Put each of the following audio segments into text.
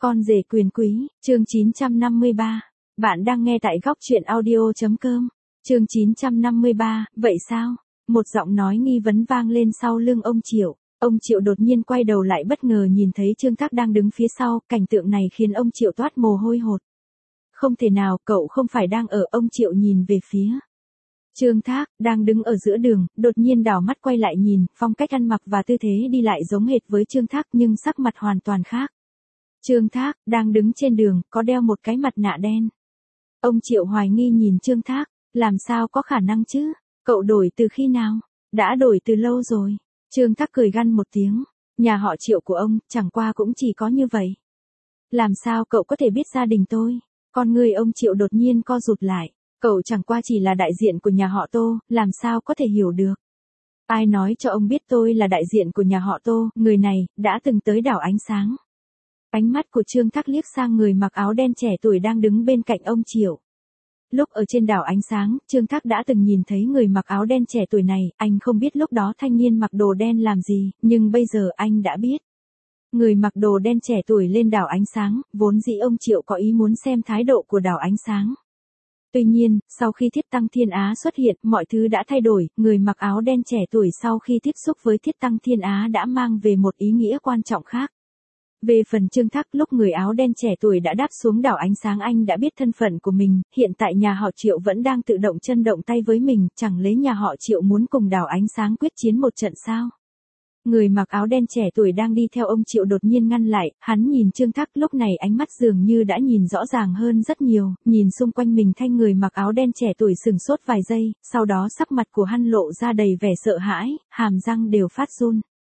Con rể quyền quý, chương 953. Bạn đang nghe tại góc truyện audio.com. Chương 953, vậy sao? Một giọng nói nghi vấn vang lên sau lưng ông Triệu. Ông Triệu đột nhiên quay đầu lại bất ngờ nhìn thấy Trương Thác đang đứng phía sau, cảnh tượng này khiến ông Triệu toát mồ hôi hột. Không thể nào, cậu không phải đang ở, ông Triệu nhìn về phía Trương Thác, đang đứng ở giữa đường, đột nhiên đảo mắt quay lại nhìn, phong cách ăn mặc và tư thế đi lại giống hệt với Trương Thác nhưng sắc mặt hoàn toàn khác. Trương Thác, đang đứng trên đường, có đeo một cái mặt nạ đen. Ông Triệu hoài nghi nhìn Trương Thác, làm sao có khả năng chứ? Cậu đổi từ khi nào? Đã đổi từ lâu rồi. Trương Thác cười gằn một tiếng, nhà họ Triệu của ông, chẳng qua cũng chỉ có như vậy. Làm sao cậu có thể biết gia đình tôi? Con người ông Triệu đột nhiên co rụt lại, cậu chẳng qua chỉ là đại diện của nhà họ Tô, làm sao có thể hiểu được? Ai nói cho ông biết tôi là đại diện của nhà họ Tô, người này, đã từng tới đảo Ánh Sáng. Ánh mắt của Trương Thác liếc sang người mặc áo đen trẻ tuổi đang đứng bên cạnh ông Triệu. Lúc ở trên đảo Ánh Sáng, Trương Thác đã từng nhìn thấy người mặc áo đen trẻ tuổi này, anh không biết lúc đó thanh niên mặc đồ đen làm gì, nhưng bây giờ anh đã biết. Người mặc đồ đen trẻ tuổi lên đảo Ánh Sáng, vốn dĩ ông Triệu có ý muốn xem thái độ của đảo Ánh Sáng. Tuy nhiên, sau khi Thiết Tăng Thiên Á xuất hiện, mọi thứ đã thay đổi, người mặc áo đen trẻ tuổi sau khi tiếp xúc với Thiết Tăng Thiên Á đã mang về một ý nghĩa quan trọng khác. Về phần Trương Thác, lúc người áo đen trẻ tuổi đã đáp xuống đảo Ánh Sáng anh đã biết thân phận của mình, hiện tại nhà họ Triệu vẫn đang tự động chân động tay với mình, chẳng lấy nhà họ Triệu muốn cùng đảo Ánh Sáng quyết chiến một trận sao? Người mặc áo đen trẻ tuổi đang đi theo ông Triệu đột nhiên ngăn lại, hắn nhìn Trương Thác lúc này ánh mắt dường như đã nhìn rõ ràng hơn rất nhiều, nhìn xung quanh mình thanh người mặc áo đen trẻ tuổi sừng sốt vài giây, sau đó sắc mặt của hắn lộ ra đầy vẻ sợ hãi, hàm răng đều phát run.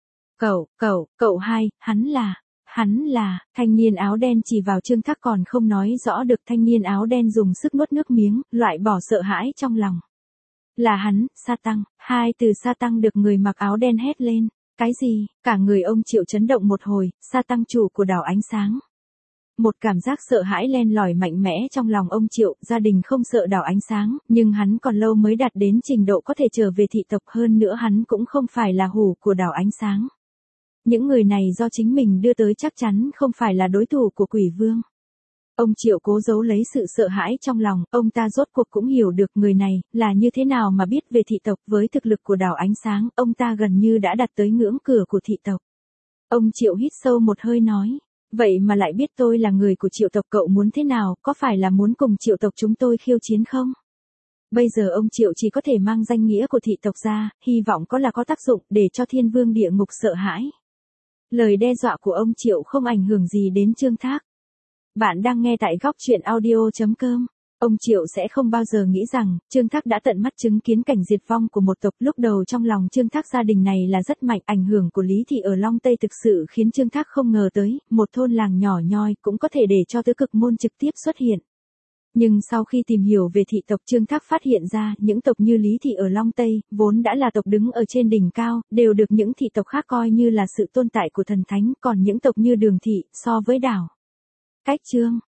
Cậu hai, hắn là, thanh niên áo đen chỉ vào Trương Thác còn không nói rõ được, thanh niên áo đen dùng sức nuốt nước miếng, loại bỏ sợ hãi trong lòng. Là hắn, Sa Tăng, hai từ Sa Tăng được người mặc áo đen hét lên. Cái gì? Cả người ông Triệu chấn động một hồi, Sa Tăng chủ của đảo Ánh Sáng. Một cảm giác sợ hãi len lỏi mạnh mẽ trong lòng ông Triệu, gia đình không sợ đảo Ánh Sáng, nhưng hắn còn lâu mới đạt đến trình độ có thể trở về thị tộc, hơn nữa hắn cũng không phải là hủ của đảo Ánh Sáng. Những người này do chính mình đưa tới chắc chắn không phải là đối thủ của Quỷ Vương. Ông Triệu cố giấu lấy sự sợ hãi trong lòng, ông ta rốt cuộc cũng hiểu được người này là như thế nào mà biết về thị tộc, với thực lực của đảo Ánh Sáng, ông ta gần như đã đặt tới ngưỡng cửa của thị tộc. Ông Triệu hít sâu một hơi nói, vậy mà lại biết tôi là người của Triệu tộc, cậu muốn thế nào, có phải là muốn cùng Triệu tộc chúng tôi khiêu chiến không? Bây giờ ông Triệu chỉ có thể mang danh nghĩa của thị tộc ra, hy vọng có tác dụng để cho Thiên Vương địa ngục sợ hãi. Lời đe dọa của ông Triệu không ảnh hưởng gì đến Trương Thác. Bạn đang nghe tại góc truyện audio.com. Ông Triệu sẽ không bao giờ nghĩ rằng, Trương Thác đã tận mắt chứng kiến cảnh diệt vong của một tộc. Lúc đầu trong lòng Trương Thác gia đình này là rất mạnh, ảnh hưởng của Lý Thị ở Long Tây thực sự khiến Trương Thác không ngờ tới, một thôn làng nhỏ nhoi cũng có thể để cho tứ cực môn trực tiếp xuất hiện. Nhưng sau khi tìm hiểu về thị tộc, Trương Thác phát hiện ra, những tộc như Lý Thị ở Long Tây, vốn đã là tộc đứng ở trên đỉnh cao, đều được những thị tộc khác coi như là sự tồn tại của thần thánh, còn những tộc như Đường Thị, so với đảo Cách Trương,